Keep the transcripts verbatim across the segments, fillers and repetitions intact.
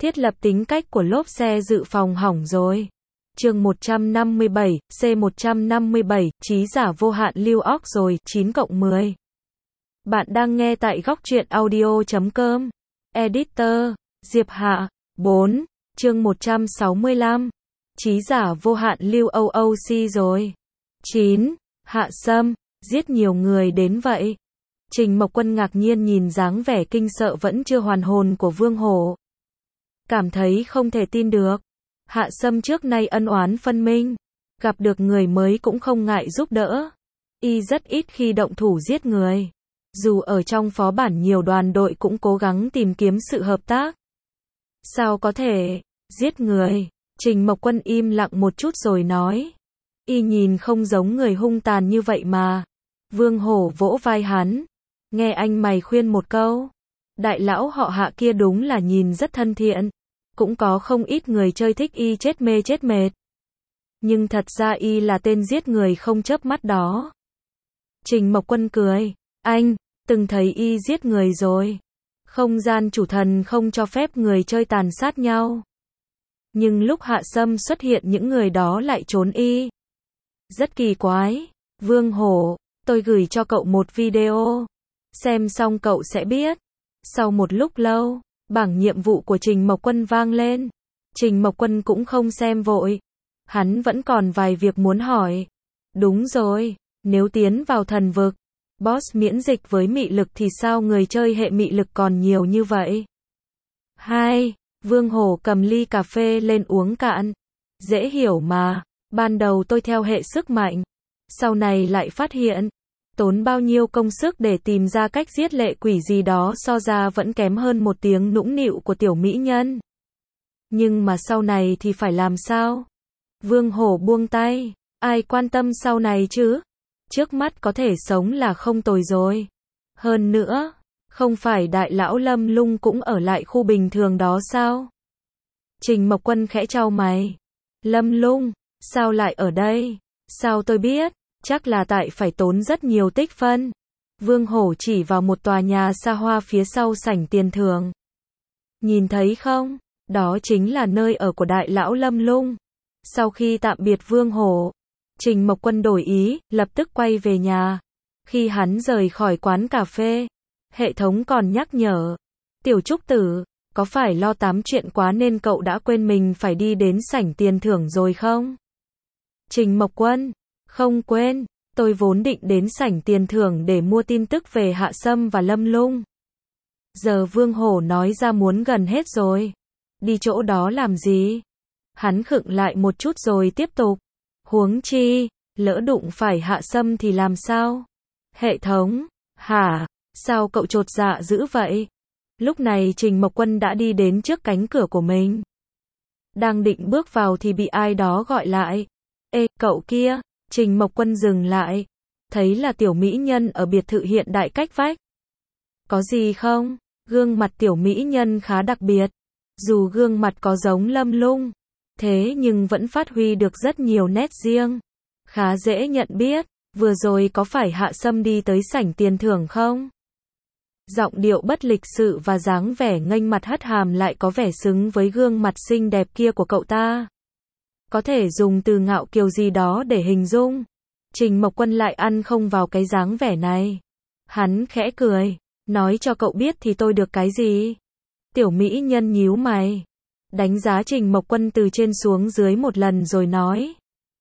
Thiết lập tính cách của lốp xe dự phòng hỏng rồi. Chương một trăm năm mươi bảy, C một trăm năm mươi bảy, trí giả vô hạn lưu óc rồi, chín cộng mười. Bạn đang nghe tại góc truyện audio chấm com. Editor, Diệp Hạ. bốn. Chương một trăm sáu mươi lăm. Trí giả vô hạn lưu o o c rồi. chín. Hạ Sâm, giết nhiều người đến vậy. Trình Mộc Quân ngạc nhiên nhìn dáng vẻ kinh sợ vẫn chưa hoàn hồn của Vương Hổ. Cảm thấy không thể tin được. Hạ Sâm trước nay ân oán phân minh. Gặp được người mới cũng không ngại giúp đỡ. Y rất ít khi động thủ giết người. Dù ở trong phó bản nhiều đoàn đội cũng cố gắng tìm kiếm sự hợp tác. Sao có thể giết người? Trình Mộc Quân im lặng một chút rồi nói. Y nhìn không giống người hung tàn như vậy mà. Vương Hổ vỗ vai hắn. Nghe anh mày khuyên một câu. Đại lão họ Hạ kia đúng là nhìn rất thân thiện. Cũng có không ít người chơi thích y chết mê chết mệt. Nhưng thật ra y là tên giết người không chớp mắt đó. Trình Mộc Quân cười. Anh, từng thấy y giết người rồi. Không gian chủ thần không cho phép người chơi tàn sát nhau. Nhưng lúc Hạ Sâm xuất hiện những người đó lại trốn y. Rất kỳ quái. Vương Hổ, tôi gửi cho cậu một video. Xem xong cậu sẽ biết. Sau một lúc lâu, bảng nhiệm vụ của Trình Mộc Quân vang lên. Trình Mộc Quân cũng không xem vội. Hắn vẫn còn vài việc muốn hỏi. Đúng rồi, nếu tiến vào thần vực, boss miễn dịch với mị lực thì sao người chơi hệ mị lực còn nhiều như vậy? Hai, Vương Hổ cầm ly cà phê lên uống cạn. Dễ hiểu mà, ban đầu tôi theo hệ sức mạnh. Sau này lại phát hiện, tốn bao nhiêu công sức để tìm ra cách giết lệ quỷ gì đó so ra vẫn kém hơn một tiếng nũng nịu của tiểu mỹ nhân. Nhưng mà sau này thì phải làm sao? Vương Hổ buông tay. Ai quan tâm sau này chứ? Trước mắt có thể sống là không tồi rồi. Hơn nữa, không phải đại lão Lâm Lung cũng ở lại khu bình thường đó sao? Trình Mộc Quân khẽ chau mày. Lâm Lung, sao lại ở đây? Sao tôi biết? Chắc là tại phải tốn rất nhiều tích phân. Vương Hổ chỉ vào một tòa nhà xa hoa phía sau sảnh tiền thưởng. Nhìn thấy không? Đó chính là nơi ở của đại lão Lâm Lung. Sau khi tạm biệt Vương Hổ, Trình Mộc Quân đổi ý, lập tức quay về nhà. Khi hắn rời khỏi quán cà phê, hệ thống còn nhắc nhở. Tiểu Trúc Tử, có phải lo tám chuyện quá nên cậu đã quên mình phải đi đến sảnh tiền thưởng rồi không? Trình Mộc Quân, không quên, tôi vốn định đến sảnh tiền thưởng để mua tin tức về Hạ Sâm và Lâm Lung. Giờ Vương Hổ nói ra muốn gần hết rồi. Đi chỗ đó làm gì? Hắn khựng lại một chút rồi tiếp tục. Huống chi, lỡ đụng phải Hạ Sâm thì làm sao? Hệ thống, hả? Sao cậu chột dạ dữ vậy? Lúc này Trình Mộc Quân đã đi đến trước cánh cửa của mình. Đang định bước vào thì bị ai đó gọi lại. Ê, cậu kia! Trình Mộc Quân dừng lại. Thấy là tiểu mỹ nhân ở biệt thự hiện đại cách vách. Có gì không? Gương mặt tiểu mỹ nhân khá đặc biệt. Dù gương mặt có giống Lâm Lung, thế nhưng vẫn phát huy được rất nhiều nét riêng. Khá dễ nhận biết. Vừa rồi có phải Hạ Sâm đi tới sảnh tiền thưởng không? Giọng điệu bất lịch sự và dáng vẻ nghênh mặt hất hàm lại có vẻ xứng với gương mặt xinh đẹp kia của cậu ta. Có thể dùng từ ngạo kiều gì đó để hình dung. Trình Mộc Quân lại ăn không vào cái dáng vẻ này. Hắn khẽ cười. Nói cho cậu biết thì tôi được cái gì? Tiểu mỹ nhân nhíu mày. Đánh giá Trình Mộc Quân từ trên xuống dưới một lần rồi nói.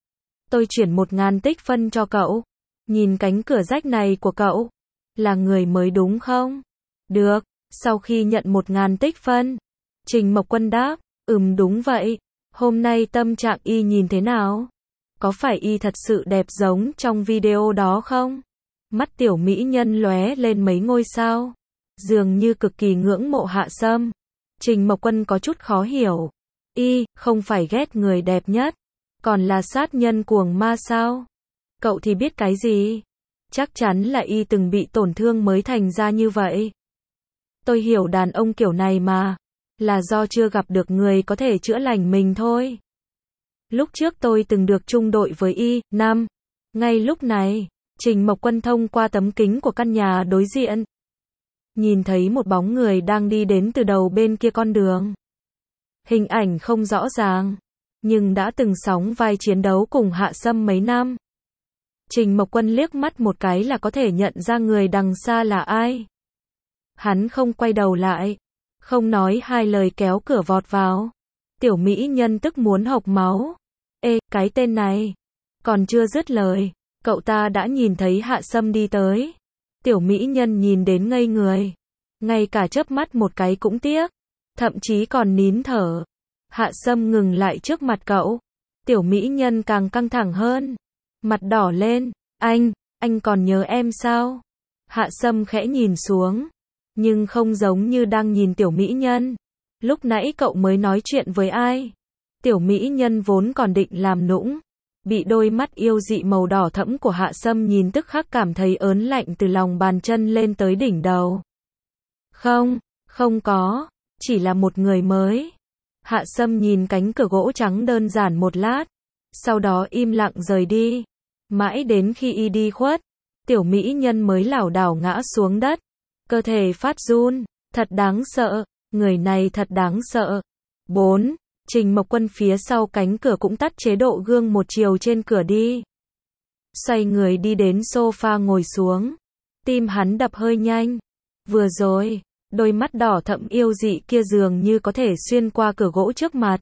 Tôi chuyển một ngàn tích phân cho cậu. Nhìn cánh cửa rách này của cậu. Là người mới đúng không? Được. Sau khi nhận một ngàn tích phân, Trình Mộc Quân đáp. Ừm đúng vậy. Hôm nay tâm trạng y nhìn thế nào? Có phải y thật sự đẹp giống trong video đó không? Mắt tiểu mỹ nhân lóe lên mấy ngôi sao. Dường như cực kỳ ngưỡng mộ Hạ Sâm. Trình Mộc Quân có chút khó hiểu. Y, không phải ghét người đẹp nhất. Còn là sát nhân cuồng ma sao? Cậu thì biết cái gì? Chắc chắn là y từng bị tổn thương mới thành ra như vậy. Tôi hiểu đàn ông kiểu này mà. Là do chưa gặp được người có thể chữa lành mình thôi. Lúc trước tôi từng được chung đội với y, năm. Ngay lúc này, Trình Mộc Quân thông qua tấm kính của căn nhà đối diện. Nhìn thấy một bóng người đang đi đến từ đầu bên kia con đường. Hình ảnh không rõ ràng, nhưng đã từng sóng vai chiến đấu cùng Hạ Sâm mấy năm. Trình Mộc Quân liếc mắt một cái là có thể nhận ra người đằng xa là ai. Hắn không quay đầu lại, không nói hai lời kéo cửa vọt vào. Tiểu mỹ nhân tức muốn hộc máu. Ê, cái tên này. Còn chưa dứt lời, cậu ta đã nhìn thấy Hạ Sâm đi tới. Tiểu mỹ nhân nhìn đến ngây người. Ngay cả chớp mắt một cái cũng tiếc. Thậm chí còn nín thở. Hạ Sâm ngừng lại trước mặt cậu. Tiểu mỹ nhân càng căng thẳng hơn. Mặt đỏ lên. Anh, anh còn nhớ em sao? Hạ Sâm khẽ nhìn xuống. Nhưng không giống như đang nhìn tiểu mỹ nhân. Lúc nãy cậu mới nói chuyện với ai? Tiểu mỹ nhân vốn còn định làm nũng. Bị đôi mắt yêu dị màu đỏ thẫm của Hạ Sâm nhìn tức khắc cảm thấy ớn lạnh từ lòng bàn chân lên tới đỉnh đầu. Không, không có, chỉ là một người mới. Hạ Sâm nhìn cánh cửa gỗ trắng đơn giản một lát, sau đó im lặng rời đi. Mãi đến khi y đi khuất, tiểu mỹ nhân mới lảo đảo ngã xuống đất. Cơ thể phát run, thật đáng sợ, người này thật đáng sợ. bốn. Trình Mộc Quân phía sau cánh cửa cũng tắt chế độ gương một chiều trên cửa đi. Xoay người đi đến sofa ngồi xuống. Tim hắn đập hơi nhanh. Vừa rồi, đôi mắt đỏ thẫm yêu dị kia dường như có thể xuyên qua cửa gỗ trước mặt.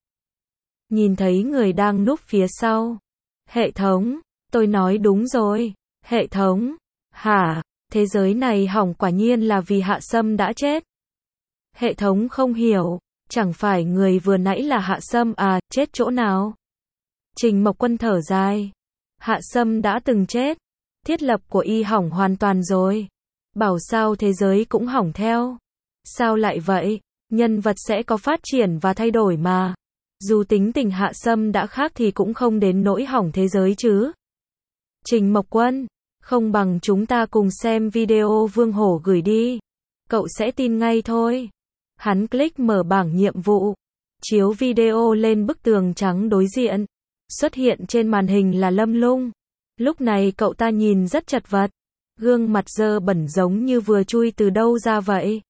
Nhìn thấy người đang núp phía sau. Hệ thống, tôi nói đúng rồi. Hệ thống, hả? Thế giới này hỏng quả nhiên là vì Hạ Sâm đã chết. Hệ thống không hiểu, chẳng phải người vừa nãy là Hạ Sâm à, chết chỗ nào? Trình Mộc Quân thở dài. Hạ Sâm đã từng chết. Thiết lập của y hỏng hoàn toàn rồi. Bảo sao thế giới cũng hỏng theo. Sao lại vậy? Nhân vật sẽ có phát triển và thay đổi mà. Dù tính tình Hạ Sâm đã khác thì cũng không đến nỗi hỏng thế giới chứ. Trình Mộc Quân, không bằng chúng ta cùng xem video Vương Hổ gửi đi. Cậu sẽ tin ngay thôi. Hắn click mở bảng nhiệm vụ. Chiếu video lên bức tường trắng đối diện. Xuất hiện trên màn hình là Lâm Lung. Lúc này cậu ta nhìn rất chật vật. Gương mặt dơ bẩn giống như vừa chui từ đâu ra vậy.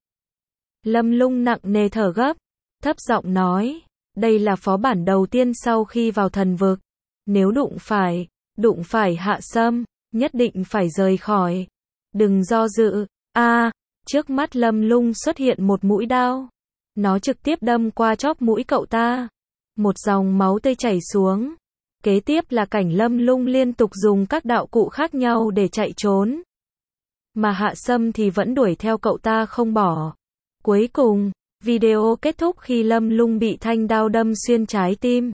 Lâm Lung nặng nề thở gấp. Thấp giọng nói. Đây là phó bản đầu tiên sau khi vào thần vực. Nếu đụng phải, đụng phải Hạ Sâm, nhất định phải rời khỏi. Đừng do dự. A, trước mắt Lâm Lung xuất hiện một mũi đao. Nó trực tiếp đâm qua chóp mũi cậu ta. Một dòng máu tươi chảy xuống. Kế tiếp là cảnh Lâm Lung liên tục dùng các đạo cụ khác nhau để chạy trốn. Mà Hạ Sâm thì vẫn đuổi theo cậu ta không bỏ. Cuối cùng, video kết thúc khi Lâm Lung bị thanh đao đâm xuyên trái tim.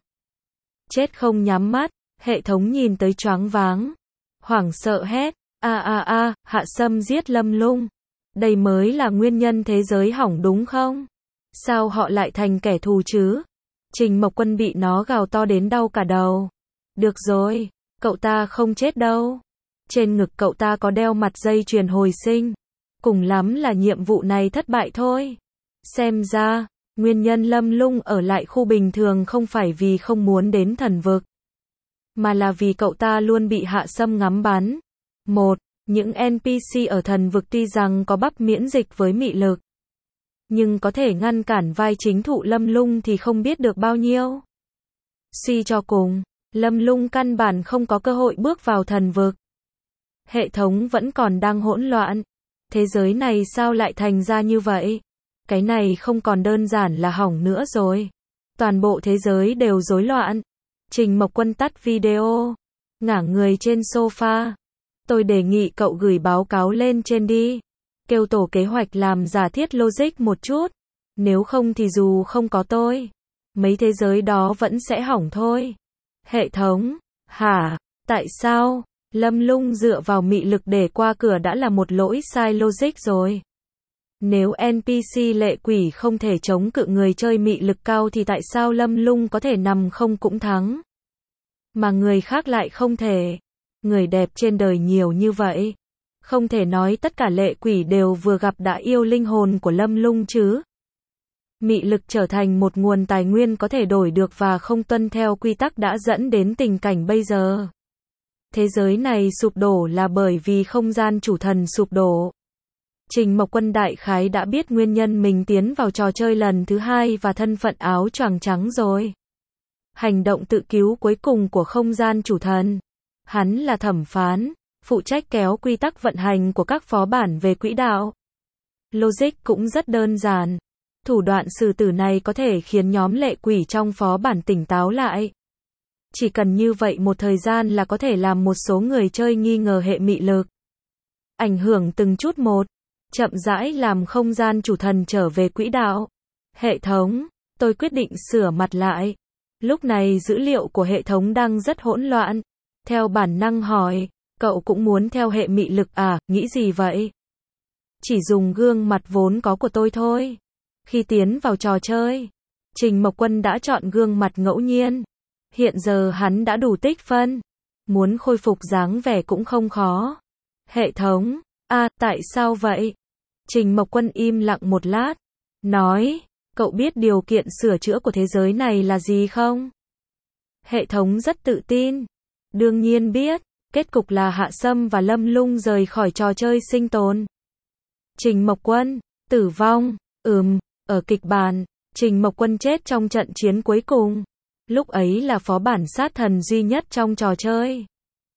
Chết không nhắm mắt, hệ thống nhìn tới choáng váng. Hoảng sợ hét, a a a, Hạ Sâm giết Lâm Lung. Đây mới là nguyên nhân thế giới hỏng đúng không? Sao họ lại thành kẻ thù chứ? Trình Mộc Quân bị nó gào to đến đau cả đầu. Được rồi, cậu ta không chết đâu. Trên ngực cậu ta có đeo mặt dây chuyền hồi sinh. Cùng lắm là nhiệm vụ này thất bại thôi. Xem ra, nguyên nhân Lâm Lung ở lại khu bình thường không phải vì không muốn đến thần vực, mà là vì cậu ta luôn bị Hạ Sâm ngắm bắn. Một, những en pê xê ở thần vực tuy rằng có bắp miễn dịch với mị lực, nhưng có thể ngăn cản vai chính thụ Lâm Lung thì không biết được bao nhiêu. Suy cho cùng, Lâm Lung căn bản không có cơ hội bước vào thần vực. Hệ thống vẫn còn đang hỗn loạn. Thế giới này sao lại thành ra như vậy? Cái này không còn đơn giản là hỏng nữa rồi. Toàn bộ thế giới đều rối loạn. Trình Mộc Quân tắt video, ngả người trên sofa. Tôi đề nghị cậu gửi báo cáo lên trên đi. Kêu tổ kế hoạch làm giả thiết logic một chút. Nếu không thì dù không có tôi, mấy thế giới đó vẫn sẽ hỏng thôi. Hệ thống, hả? Tại sao? Lâm Lung dựa vào mị lực để qua cửa đã là một lỗi sai logic rồi. Nếu en pê xê lệ quỷ không thể chống cự người chơi mị lực cao thì tại sao Lâm Lung có thể nằm không cũng thắng? Mà người khác lại không thể. Người đẹp trên đời nhiều như vậy. Không thể nói tất cả lệ quỷ đều vừa gặp đã yêu linh hồn của Lâm Lung chứ. Mị lực trở thành một nguồn tài nguyên có thể đổi được và không tuân theo quy tắc đã dẫn đến tình cảnh bây giờ. Thế giới này sụp đổ là bởi vì không gian chủ thần sụp đổ. Trình Mộc Quân đại khái đã biết nguyên nhân mình tiến vào trò chơi lần thứ hai và thân phận áo choàng trắng rồi. Hành động tự cứu cuối cùng của không gian chủ thần. Hắn là thẩm phán, phụ trách kéo quy tắc vận hành của các phó bản về quỹ đạo. Logic cũng rất đơn giản. Thủ đoạn xử tử này có thể khiến nhóm lệ quỷ trong phó bản tỉnh táo lại. Chỉ cần như vậy một thời gian là có thể làm một số người chơi nghi ngờ hệ mị lực. Ảnh hưởng từng chút một, chậm rãi làm không gian chủ thần trở về quỹ đạo. Hệ thống, tôi quyết định sửa mặt lại. Lúc này dữ liệu của hệ thống đang rất hỗn loạn. Theo bản năng hỏi, cậu cũng muốn theo hệ mị lực à, nghĩ gì vậy? Chỉ dùng gương mặt vốn có của tôi thôi. Khi tiến vào trò chơi, Trình Mộc Quân đã chọn gương mặt ngẫu nhiên. Hiện giờ hắn đã đủ tích phân. Muốn khôi phục dáng vẻ cũng không khó. Hệ thống, à, tại sao vậy? Trình Mộc Quân im lặng một lát. Nói, cậu biết điều kiện sửa chữa của thế giới này là gì không? Hệ thống rất tự tin. Đương nhiên biết, kết cục là Hạ Sâm và Lâm Lung rời khỏi trò chơi sinh tồn. Trình Mộc Quân, tử vong, ừm, ở kịch bản, Trình Mộc Quân chết trong trận chiến cuối cùng. Lúc ấy là phó bản sát thần duy nhất trong trò chơi.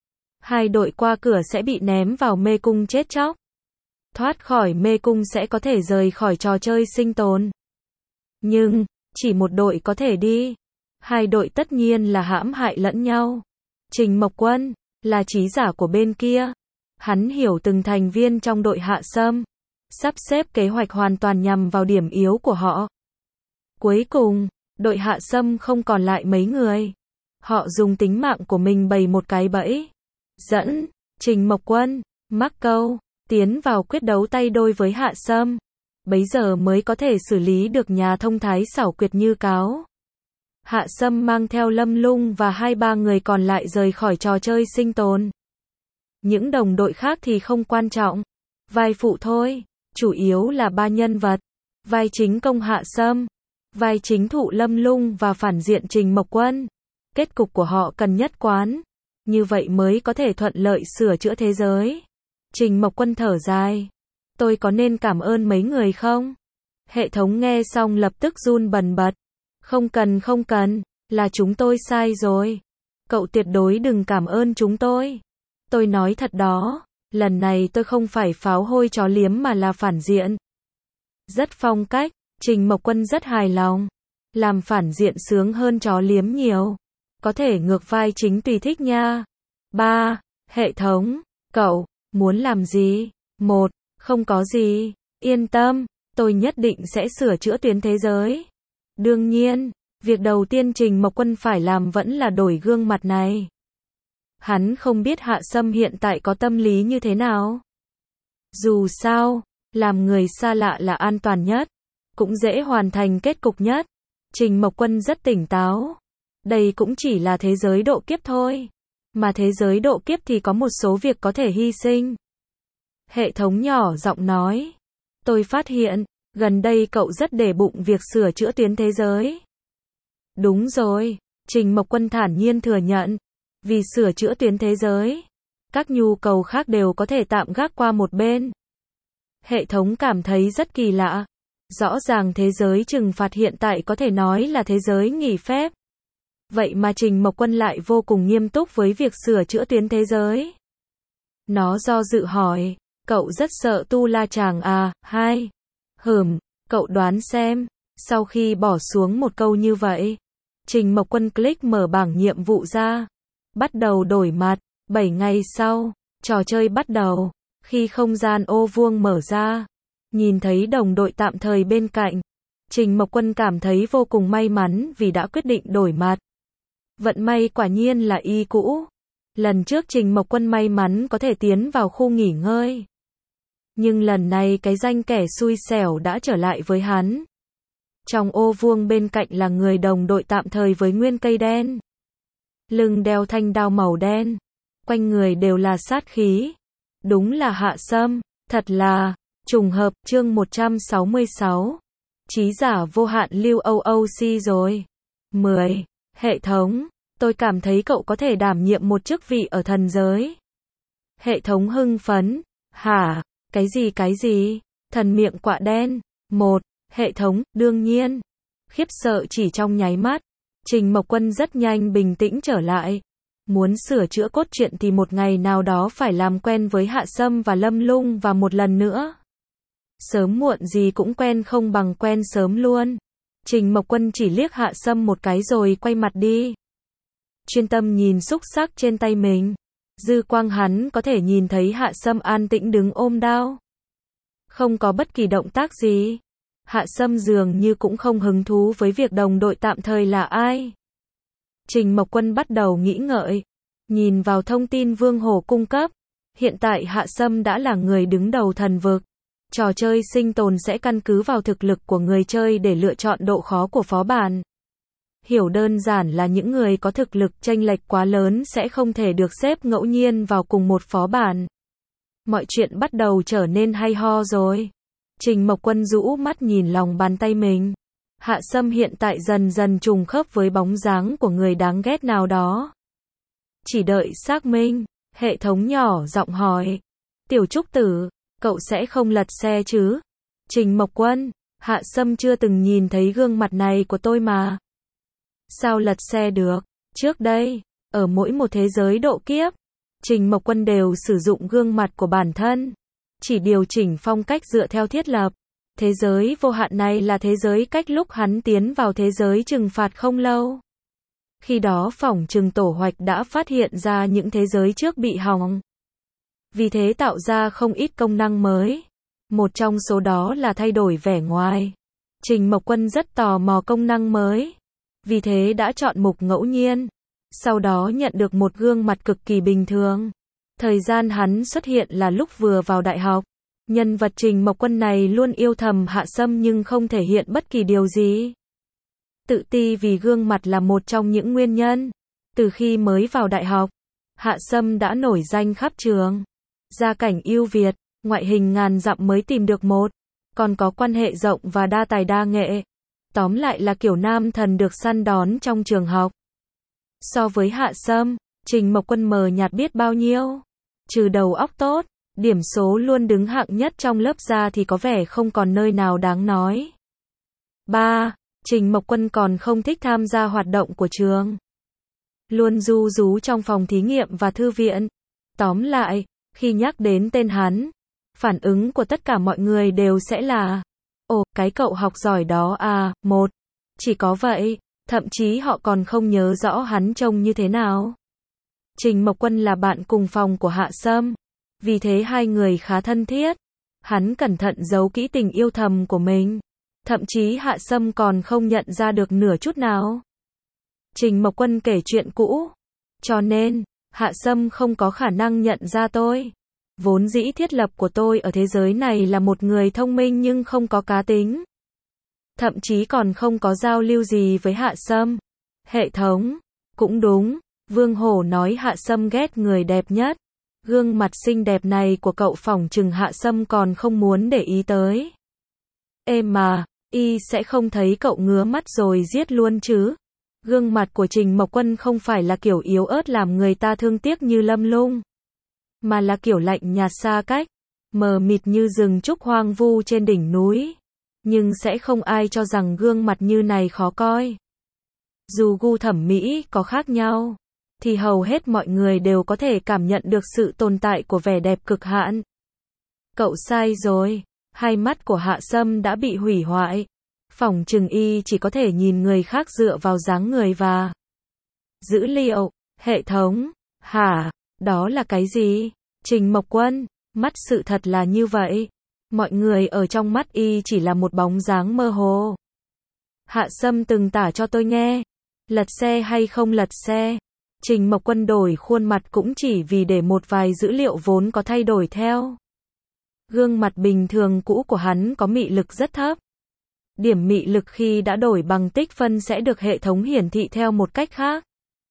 Hai đội qua cửa sẽ bị ném vào mê cung chết chóc. Thoát khỏi mê cung sẽ có thể rời khỏi trò chơi sinh tồn. Nhưng, chỉ một đội có thể đi. Hai đội tất nhiên là hãm hại lẫn nhau. Trình Mộc Quân, là trí giả của bên kia. Hắn hiểu từng thành viên trong đội Hạ Sâm. Sắp xếp kế hoạch hoàn toàn nhằm vào điểm yếu của họ. Cuối cùng, đội Hạ Sâm không còn lại mấy người. Họ dùng tính mạng của mình bày một cái bẫy. Dẫn, Trình Mộc Quân, mắc câu, tiến vào quyết đấu tay đôi với Hạ Sâm. Bấy giờ mới có thể xử lý được nhà thông thái xảo quyệt như cáo. Hạ Sâm mang theo Lâm Lung và hai ba người còn lại rời khỏi trò chơi sinh tồn. Những đồng đội khác thì không quan trọng. Vai phụ thôi, chủ yếu là ba nhân vật. Vai chính công Hạ Sâm, vai chính thụ Lâm Lung và phản diện Trình Mộc Quân. Kết cục của họ cần nhất quán. Như vậy mới có thể thuận lợi sửa chữa thế giới. Trình Mộc Quân thở dài. Tôi có nên cảm ơn mấy người không? Hệ thống nghe xong lập tức run bần bật. Không cần không cần, là chúng tôi sai rồi. Cậu tuyệt đối đừng cảm ơn chúng tôi. Tôi nói thật đó, lần này tôi không phải pháo hôi chó liếm mà là phản diện. Rất phong cách, Trình Mộc Quân rất hài lòng. Làm phản diện sướng hơn chó liếm nhiều. Có thể ngược vai chính tùy thích nha. ba. Hệ thống, cậu, muốn làm gì? một. Không có gì, yên tâm, tôi nhất định sẽ sửa chữa tuyến thế giới. Đương nhiên, việc đầu tiên Trình Mộc Quân phải làm vẫn là đổi gương mặt này. Hắn không biết Hạ Sâm hiện tại có tâm lý như thế nào. Dù sao, làm người xa lạ là an toàn nhất, cũng dễ hoàn thành kết cục nhất. Trình Mộc Quân rất tỉnh táo. Đây cũng chỉ là thế giới độ kiếp thôi. Mà thế giới độ kiếp thì có một số việc có thể hy sinh. Hệ thống nhỏ giọng nói. Tôi phát hiện, gần đây cậu rất để bụng việc sửa chữa tuyến thế giới. Đúng rồi, Trình Mộc Quân thản nhiên thừa nhận. Vì sửa chữa tuyến thế giới, các nhu cầu khác đều có thể tạm gác qua một bên. Hệ thống cảm thấy rất kỳ lạ. Rõ ràng thế giới trừng phạt hiện tại có thể nói là thế giới nghỉ phép. Vậy mà Trình Mộc Quân lại vô cùng nghiêm túc với việc sửa chữa tuyến thế giới. Nó do dự hỏi, cậu rất sợ Tu La Chàng à? Hai. Hừm, cậu đoán xem. Sau khi bỏ xuống một câu như vậy, Trình Mộc Quân click mở bảng nhiệm vụ ra. Bắt đầu đổi mặt. bảy ngày sau, trò chơi bắt đầu. Khi không gian ô vuông mở ra, nhìn thấy đồng đội tạm thời bên cạnh, Trình Mộc Quân cảm thấy vô cùng may mắn vì đã quyết định đổi mặt. Vận may quả nhiên là y cũ. Lần trước Trình Mộc Quân may mắn có thể tiến vào khu nghỉ ngơi. Nhưng lần này cái danh kẻ xui xẻo đã trở lại với hắn. Trong ô vuông bên cạnh là người đồng đội tạm thời với nguyên cây đen. Lưng đeo thanh đao màu đen. Quanh người đều là sát khí. Đúng là Hạ Sâm. Thật là trùng hợp. Chương một trăm sáu mươi sáu. Trí giả vô hạn lưu o o xê rồi. mười. Hệ thống, tôi cảm thấy cậu có thể đảm nhiệm một chức vị ở thần giới. Hệ thống hưng phấn. Hả? Cái gì cái gì? Thần miệng quạ đen. Một. Hệ thống, đương nhiên. Khiếp sợ chỉ trong nháy mắt. Trình Mộc Quân rất nhanh bình tĩnh trở lại. Muốn sửa chữa cốt truyện thì một ngày nào đó phải làm quen với Hạ Sâm và Lâm Lung và một lần nữa. Sớm muộn gì cũng quen không bằng quen sớm luôn. Trình Mộc Quân chỉ liếc Hạ Sâm một cái rồi quay mặt đi. Chuyên tâm nhìn xúc xắc trên tay mình. Dư quang hắn có thể nhìn thấy Hạ Sâm an tĩnh đứng ôm đao. Không có bất kỳ động tác gì. Hạ Sâm dường như cũng không hứng thú với việc đồng đội tạm thời là ai. Trình Mộc Quân bắt đầu nghĩ ngợi. Nhìn vào thông tin Vương Hổ cung cấp. Hiện tại Hạ Sâm đã là người đứng đầu thần vực. Trò chơi sinh tồn sẽ căn cứ vào thực lực của người chơi để lựa chọn độ khó của phó bản. Hiểu đơn giản là những người có thực lực chênh lệch quá lớn sẽ không thể được xếp ngẫu nhiên vào cùng một phó bản. Mọi chuyện bắt đầu trở nên hay ho rồi. Trình Mộc Quân rũ mắt nhìn lòng bàn tay mình. Hạ Sâm hiện tại dần dần trùng khớp với bóng dáng của người đáng ghét nào đó. Chỉ đợi xác minh, hệ thống nhỏ giọng hỏi. Tiểu Trúc Tử, cậu sẽ không lật xe chứ? Trình Mộc Quân, Hạ Sâm chưa từng nhìn thấy gương mặt này của tôi mà. Sao lật xe được? Trước đây, ở mỗi một thế giới độ kiếp, Trình Mộc Quân đều sử dụng gương mặt của bản thân. Chỉ điều chỉnh phong cách dựa theo thiết lập. Thế giới vô hạn này là thế giới cách lúc hắn tiến vào thế giới trừng phạt không lâu. Khi đó phỏng trừng tổ hoạch đã phát hiện ra những thế giới trước bị hỏng. Vì thế tạo ra không ít công năng mới. Một trong số đó là thay đổi vẻ ngoài. Trình Mộc Quân rất tò mò công năng mới. Vì thế đã chọn mục ngẫu nhiên. Sau đó nhận được một gương mặt cực kỳ bình thường. Thời gian hắn xuất hiện là lúc vừa vào đại học. Nhân vật Trình Mộc Quân này luôn yêu thầm Hạ Sâm nhưng không thể hiện bất kỳ điều gì. Tự ti vì gương mặt là một trong những nguyên nhân. Từ khi mới vào đại học, Hạ Sâm đã nổi danh khắp trường. Gia cảnh ưu việt, ngoại hình ngàn dặm mới tìm được một. Còn có quan hệ rộng và đa tài đa nghệ. Tóm lại là kiểu nam thần được săn đón trong trường học. So với Hạ Sâm, Trình Mộc Quân mờ nhạt biết bao nhiêu. Trừ đầu óc tốt, điểm số luôn đứng hạng nhất trong lớp ra thì có vẻ không còn nơi nào đáng nói. ba. Trình Mộc Quân còn không thích tham gia hoạt động của trường. Luôn ru rú trong phòng thí nghiệm và thư viện. Tóm lại, khi nhắc đến tên hắn, phản ứng của tất cả mọi người đều sẽ là ồ, cái cậu học giỏi đó à, một. Chỉ có vậy, thậm chí họ còn không nhớ rõ hắn trông như thế nào. Trình Mộc Quân là bạn cùng phòng của Hạ Sâm. Vì thế hai người khá thân thiết. Hắn cẩn thận giấu kỹ tình yêu thầm của mình. Thậm chí Hạ Sâm còn không nhận ra được nửa chút nào. Trình Mộc Quân kể chuyện cũ. Cho nên, Hạ Sâm không có khả năng nhận ra tôi. Vốn dĩ thiết lập của tôi ở thế giới này là một người thông minh nhưng không có cá tính. Thậm chí còn không có giao lưu gì với Hạ Sâm. Hệ thống. Cũng đúng. Vương Hổ nói Hạ Sâm ghét người đẹp nhất. Gương mặt xinh đẹp này của cậu phỏng chừng Hạ Sâm còn không muốn để ý tới. Ê mà, y sẽ không thấy cậu ngứa mắt rồi giết luôn chứ. Gương mặt của Trình Mộc Quân không phải là kiểu yếu ớt làm người ta thương tiếc như Lâm Lung. Mà là kiểu lạnh nhạt xa cách, mờ mịt như rừng trúc hoang vu trên đỉnh núi. Nhưng sẽ không ai cho rằng gương mặt như này khó coi. Dù gu thẩm mỹ có khác nhau, thì hầu hết mọi người đều có thể cảm nhận được sự tồn tại của vẻ đẹp cực hạn. Cậu sai rồi, hai mắt của Hạ Sâm đã bị hủy hoại. Phỏng chừng y chỉ có thể nhìn người khác dựa vào dáng người và dữ liệu, hệ thống. Hả, đó là cái gì? Trình Mộc Quân, mắt sự thật là như vậy. Mọi người ở trong mắt y chỉ là một bóng dáng mơ hồ. Hạ Sâm từng tả cho tôi nghe. Lật xe hay không lật xe? Trình Mộc Quân đổi khuôn mặt cũng chỉ vì để một vài dữ liệu vốn có thay đổi theo. Gương mặt bình thường cũ của hắn có mị lực rất thấp. Điểm mị lực khi đã đổi bằng tích phân sẽ được hệ thống hiển thị theo một cách khác.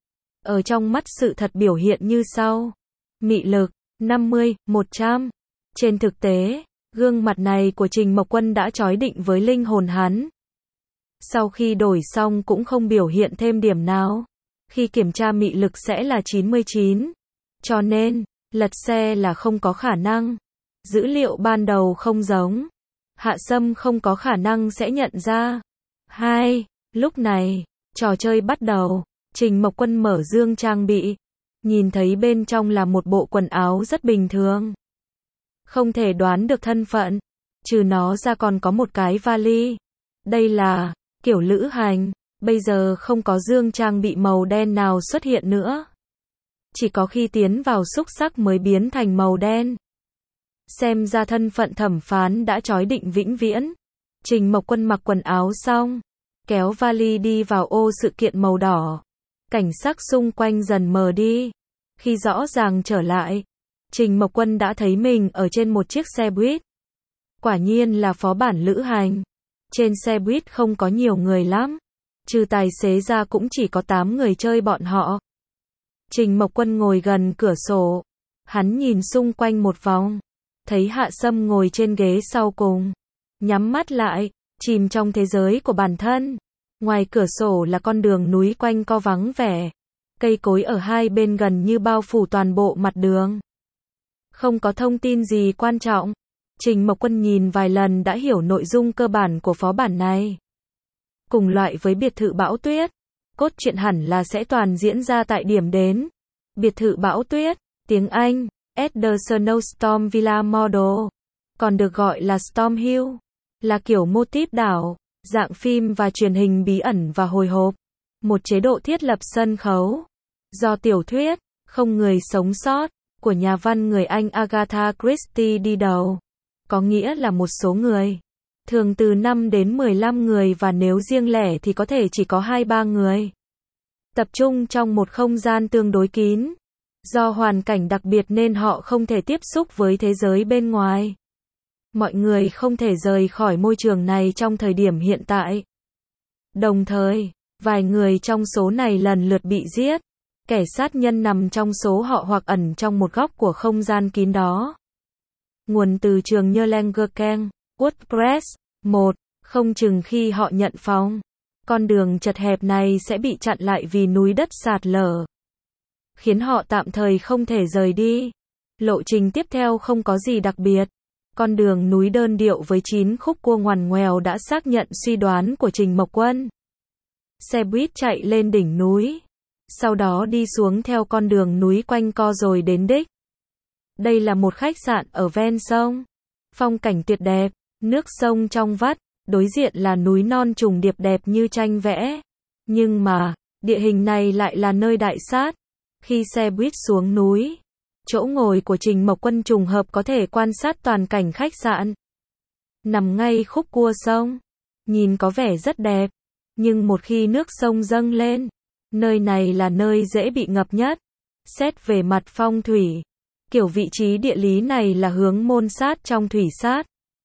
Ở trong mắt sự thật biểu hiện như sau. Mị lực, năm mươi, một trăm. Trên thực tế, gương mặt này của Trình Mộc Quân đã trói định với linh hồn hắn. Sau khi đổi xong cũng không biểu hiện thêm điểm nào. Khi kiểm tra mị lực sẽ là chín mươi chín. Cho nên, lật xe là không có khả năng. Dữ liệu ban đầu không giống. Hạ Sâm không có khả năng sẽ nhận ra. hai. Lúc này, trò chơi bắt đầu. Trình Mộc Quân mở dương trang bị. Nhìn thấy bên trong là một bộ quần áo rất bình thường. Không thể đoán được thân phận. Trừ nó ra còn có một cái vali. Đây là kiểu lữ hành. Bây giờ không có dương trang bị màu đen nào xuất hiện nữa. Chỉ có khi tiến vào xúc sắc mới biến thành màu đen. Xem ra thân phận thẩm phán đã trói định vĩnh viễn. Trình Mộc Quân mặc quần áo xong, kéo vali đi vào ô sự kiện màu đỏ. Cảnh sắc xung quanh dần mờ đi. Khi rõ ràng trở lại, Trình Mộc Quân đã thấy mình ở trên một chiếc xe buýt. Quả nhiên là phó bản lữ hành. Trên xe buýt không có nhiều người lắm. Trừ tài xế ra cũng chỉ có tám người chơi bọn họ. Trình Mộc Quân ngồi gần cửa sổ. Hắn nhìn xung quanh một vòng. Thấy Hạ Sâm ngồi trên ghế sau cùng. Nhắm mắt lại, chìm trong thế giới của bản thân. Ngoài cửa sổ là con đường núi quanh co vắng vẻ. Cây cối ở hai bên gần như bao phủ toàn bộ mặt đường. Không có thông tin gì quan trọng. Trình Mộc Quân nhìn vài lần đã hiểu nội dung cơ bản của phó bản này. Cùng loại với biệt thự bão tuyết. Cốt truyện hẳn là sẽ toàn diễn ra tại điểm đến. Biệt thự bão tuyết, tiếng Anh, At the Snowstorm Villa Model. Còn được gọi là Storm Hill. Là kiểu mô típ đảo, dạng phim và truyền hình bí ẩn và hồi hộp. Một chế độ thiết lập sân khấu. Do tiểu thuyết, Không người sống sót, của nhà văn người Anh Agatha Christie đi đầu. Có nghĩa là một số người. Thường từ năm đến mười lăm người và nếu riêng lẻ thì có thể chỉ có hai ba người. Tập trung trong một không gian tương đối kín. Do hoàn cảnh đặc biệt nên họ không thể tiếp xúc với thế giới bên ngoài. Mọi người không thể rời khỏi môi trường này trong thời điểm hiện tại. Đồng thời, vài người trong số này lần lượt bị giết. Kẻ sát nhân nằm trong số họ hoặc ẩn trong một góc của không gian kín đó. Nguồn từ trường Erlangen, WordPress. một. Không chừng khi họ nhận phòng, con đường chật hẹp này sẽ bị chặn lại vì núi đất sạt lở, khiến họ tạm thời không thể rời đi. Lộ trình tiếp theo không có gì đặc biệt. Con đường núi đơn điệu với chín khúc cua ngoằn ngoèo đã xác nhận suy đoán của Trình Mộc Quân. Xe buýt chạy lên đỉnh núi, sau đó đi xuống theo con đường núi quanh co rồi đến đích. Đây là một khách sạn ở ven sông. Phong cảnh tuyệt đẹp, nước sông trong vắt, đối diện là núi non trùng điệp đẹp như tranh vẽ. Nhưng mà, địa hình này lại là nơi đại sát. Khi xe buýt xuống núi, chỗ ngồi của Trình Mộc Quân trùng hợp có thể quan sát toàn cảnh khách sạn. Nằm ngay khúc cua sông, nhìn có vẻ rất đẹp. Nhưng một khi nước sông dâng lên, nơi này là nơi dễ bị ngập nhất. Xét về mặt phong thủy, kiểu vị trí địa lý này là hướng môn sát trong thủy sát.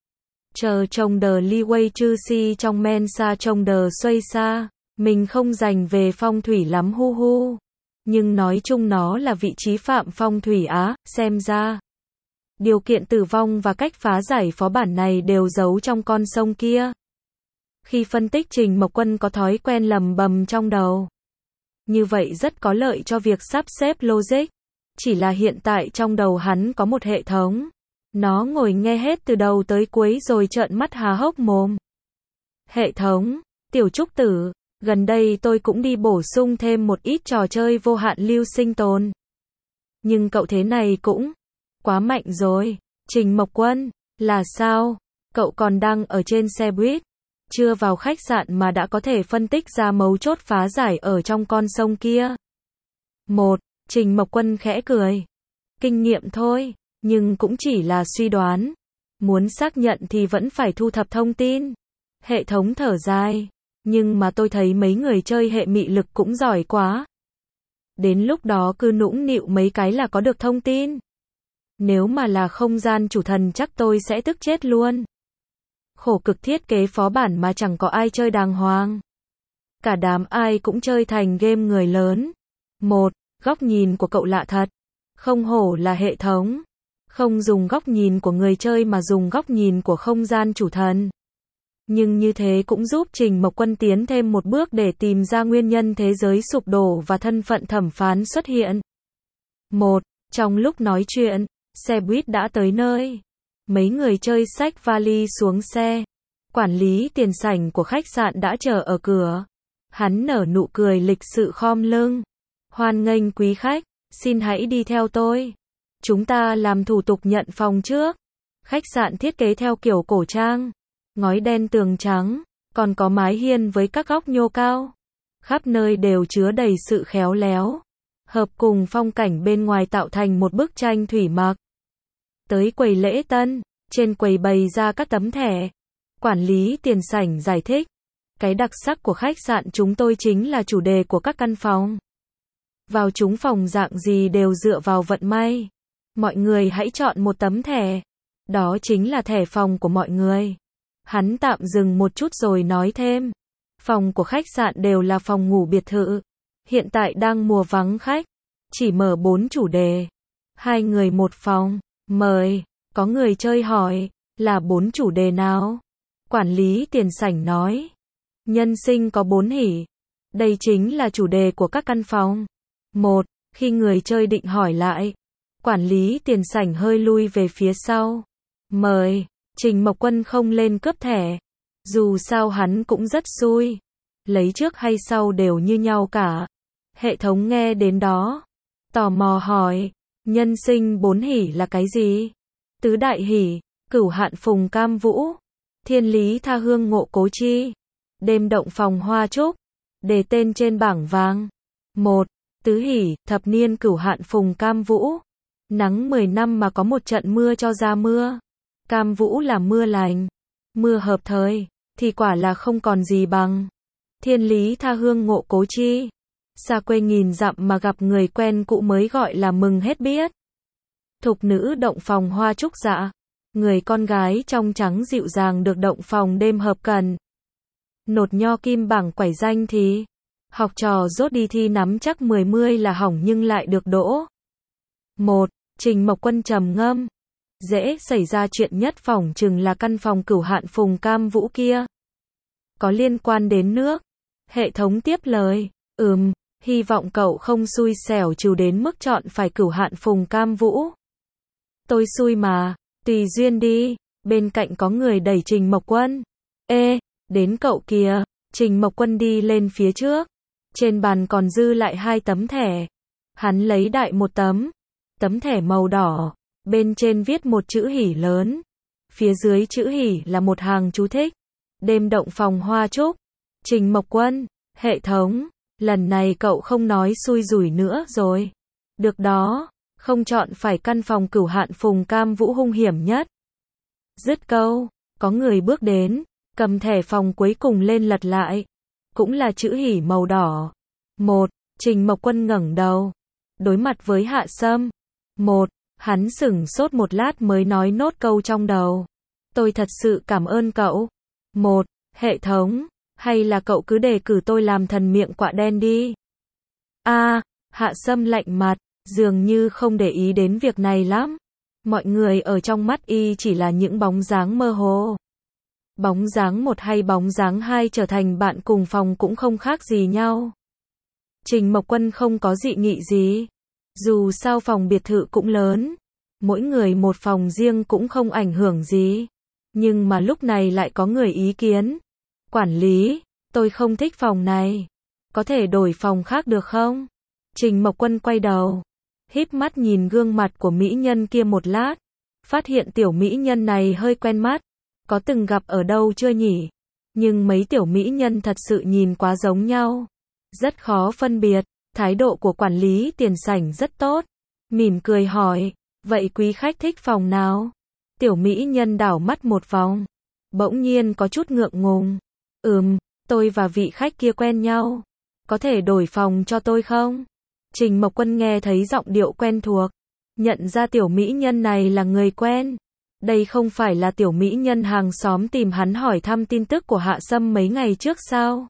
Chờ trông đờ li quay chư si trong men sa trông đờ xoay xa. Mình không dành về phong thủy lắm hu hu. Nhưng nói chung nó là vị trí phạm phong thủy á, xem ra. Điều kiện tử vong và cách phá giải phó bản này đều giấu trong con sông kia. Khi phân tích Trình Mộc Quân có thói quen lầm bầm trong đầu. Như vậy rất có lợi cho việc sắp xếp logic. Chỉ là hiện tại trong đầu hắn có một hệ thống. Nó ngồi nghe hết từ đầu tới cuối rồi trợn mắt há hốc mồm. Hệ thống, Tiểu Trúc Tử, gần đây tôi cũng đi bổ sung thêm một ít trò chơi vô hạn lưu sinh tồn. Nhưng cậu thế này cũng quá mạnh rồi. Trình Mộc Quân, là sao? Cậu còn đang ở trên xe buýt, chưa vào khách sạn mà đã có thể phân tích ra mấu chốt phá giải ở trong con sông kia. Một, Trình Mộc Quân khẽ cười. Kinh nghiệm thôi, nhưng cũng chỉ là suy đoán. Muốn xác nhận thì vẫn phải thu thập thông tin. Hệ thống thở dài. Nhưng mà tôi thấy mấy người chơi hệ mị lực cũng giỏi quá. Đến lúc đó cứ nũng nịu mấy cái là có được thông tin. Nếu mà là không gian chủ thần chắc tôi sẽ tức chết luôn. Khổ cực thiết kế phó bản mà chẳng có ai chơi đàng hoàng. Cả đám ai cũng chơi thành game người lớn. Một, góc nhìn của cậu lạ thật. Không hổ là hệ thống. Không dùng góc nhìn của người chơi mà dùng góc nhìn của không gian chủ thần. Nhưng như thế cũng giúp Trình Mộc Quân tiến thêm một bước để tìm ra nguyên nhân thế giới sụp đổ và thân phận thẩm phán xuất hiện. Một, trong lúc nói chuyện, xe buýt đã tới nơi. Mấy người chơi xách vali xuống xe. Quản lý tiền sảnh của khách sạn đã chờ ở cửa. Hắn nở nụ cười lịch sự khom lưng. Hoan nghênh quý khách, xin hãy đi theo tôi. Chúng ta làm thủ tục nhận phòng trước. Khách sạn thiết kế theo kiểu cổ trang. Ngói đen tường trắng, còn có mái hiên với các góc nhô cao. Khắp nơi đều chứa đầy sự khéo léo. Hợp cùng phong cảnh bên ngoài tạo thành một bức tranh thủy mặc. Tới quầy lễ tân, trên quầy bày ra các tấm thẻ. Quản lý tiền sảnh giải thích. Cái đặc sắc của khách sạn chúng tôi chính là chủ đề của các căn phòng. Vào chúng phòng dạng gì đều dựa vào vận may. Mọi người hãy chọn một tấm thẻ. Đó chính là thẻ phòng của mọi người. Hắn tạm dừng một chút rồi nói thêm. Phòng của khách sạn đều là phòng ngủ biệt thự. Hiện tại đang mùa vắng khách. Chỉ mở bốn chủ đề. Hai người một phòng. Mời. Có người chơi hỏi. Là bốn chủ đề nào? Quản lý tiền sảnh nói. Nhân sinh có bốn hỷ. Đây chính là chủ đề của các căn phòng. Một. Khi người chơi định hỏi lại. Quản lý tiền sảnh hơi lui về phía sau. Mời. Trình Mộc Quân không lên cướp thẻ. Dù sao hắn cũng rất xui. Lấy trước hay sau đều như nhau cả. Hệ thống nghe đến đó. Tò mò hỏi. Nhân sinh bốn hỷ là cái gì? Tứ đại hỷ. Cửu hạn phùng cam vũ. Thiên lý tha hương ngộ cố chi. Đêm động phòng hoa trúc. Đề tên trên bảng vàng. Một. Tứ hỷ, thập niên cửu hạn phùng cam vũ. Nắng mười năm mà có một trận mưa cho ra mưa. Cam vũ là mưa lành. Mưa hợp thời, thì quả là không còn gì bằng. Thiên lý tha hương ngộ cố chi. Xa quê nghìn dặm mà gặp người quen cũ mới gọi là mừng hết biết. Thục nữ động phòng hoa trúc dạ. Người con gái trong trắng dịu dàng được động phòng đêm hợp cần. Nột nho kim bảng quẩy danh thì. Học trò dốt đi thi nắm chắc mười mươi là hỏng nhưng lại được đỗ. Một. Trình Mộc Quân trầm ngâm. Dễ xảy ra chuyện nhất phỏng chừng là căn phòng cửu hạn phùng cam vũ kia. Có liên quan đến nước. Hệ thống tiếp lời. Ừm, hy vọng cậu không xui xẻo trừ đến mức chọn phải cửu hạn phùng cam vũ. Tôi xui mà, tùy duyên đi. Bên cạnh có người đẩy Trình Mộc Quân. Ê, đến cậu kìa. Trình Mộc Quân đi lên phía trước. Trên bàn còn dư lại hai tấm thẻ. Hắn lấy đại một tấm. Tấm thẻ màu đỏ. Bên trên viết một chữ hỷ lớn. Phía dưới chữ hỷ là một hàng chú thích. Đêm động phòng hoa trúc. Trình Mộc Quân. Hệ thống. Lần này cậu không nói xui rủi nữa rồi. Được đó. Không chọn phải căn phòng cửu hạn phùng cam vũ hung hiểm nhất. Dứt câu. Có người bước đến. Cầm thẻ phòng cuối cùng lên lật lại. Cũng là chữ hỷ màu đỏ. Một. Trình Mộc Quân ngẩng đầu. Đối mặt với Hạ Sâm. Một. Hắn sửng sốt một lát mới nói nốt câu trong đầu. Tôi thật sự cảm ơn cậu. Một. Hệ thống. Hay là cậu cứ đề cử tôi làm thần miệng quạ đen đi. A. À, Hạ Sâm lạnh mặt. Dường như không để ý đến việc này lắm. Mọi người ở trong mắt y chỉ là những bóng dáng mơ hồ. Bóng dáng một hay bóng dáng hai trở thành bạn cùng phòng cũng không khác gì nhau. Trình Mộc Quân không có dị nghị gì. Dù sao phòng biệt thự cũng lớn. Mỗi người một phòng riêng cũng không ảnh hưởng gì. Nhưng mà lúc này lại có người ý kiến. Quản lý, tôi không thích phòng này. Có thể đổi phòng khác được không? Trình Mộc Quân quay đầu. Híp mắt nhìn gương mặt của mỹ nhân kia một lát. Phát hiện tiểu mỹ nhân này hơi quen mắt. Có từng gặp ở đâu chưa nhỉ? Nhưng mấy tiểu mỹ nhân thật sự nhìn quá giống nhau. Rất khó phân biệt. Thái độ của quản lý tiền sảnh rất tốt. Mỉm cười hỏi. Vậy quý khách thích phòng nào? Tiểu mỹ nhân đảo mắt một vòng. Bỗng nhiên có chút ngượng ngùng. Ừm, tôi và vị khách kia quen nhau. Có thể đổi phòng cho tôi không? Trình Mộc Quân nghe thấy giọng điệu quen thuộc. Nhận ra tiểu mỹ nhân này là người quen. Đây không phải là tiểu mỹ nhân hàng xóm tìm hắn hỏi thăm tin tức của Hạ Sâm mấy ngày trước sao?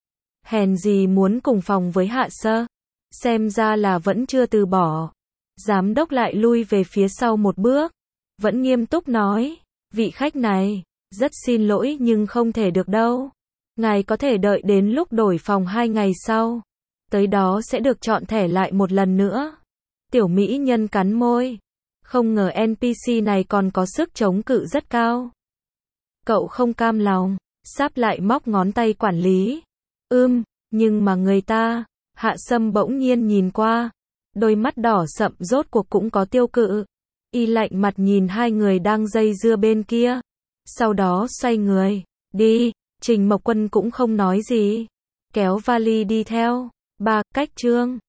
Hèn gì muốn cùng phòng với Hạ Sơ. Xem ra là vẫn chưa từ bỏ. Giám đốc lại lui về phía sau một bước. Vẫn nghiêm túc nói. Vị khách này, rất xin lỗi nhưng không thể được đâu. Ngài có thể đợi đến lúc đổi phòng hai ngày sau. Tới đó sẽ được chọn thẻ lại một lần nữa. Tiểu mỹ nhân cắn môi. Không ngờ en pê xê này còn có sức chống cự rất cao. Cậu không cam lòng, sáp lại móc ngón tay quản lý. Ưm, nhưng mà người ta, Hạ Sâm bỗng nhiên nhìn qua. Đôi mắt đỏ sậm rốt cuộc cũng có tiêu cự. Y lạnh mặt nhìn hai người đang dây dưa bên kia. Sau đó xoay người, đi, Trình Mộc Quân cũng không nói gì. Kéo vali đi theo. Ba, cách trương.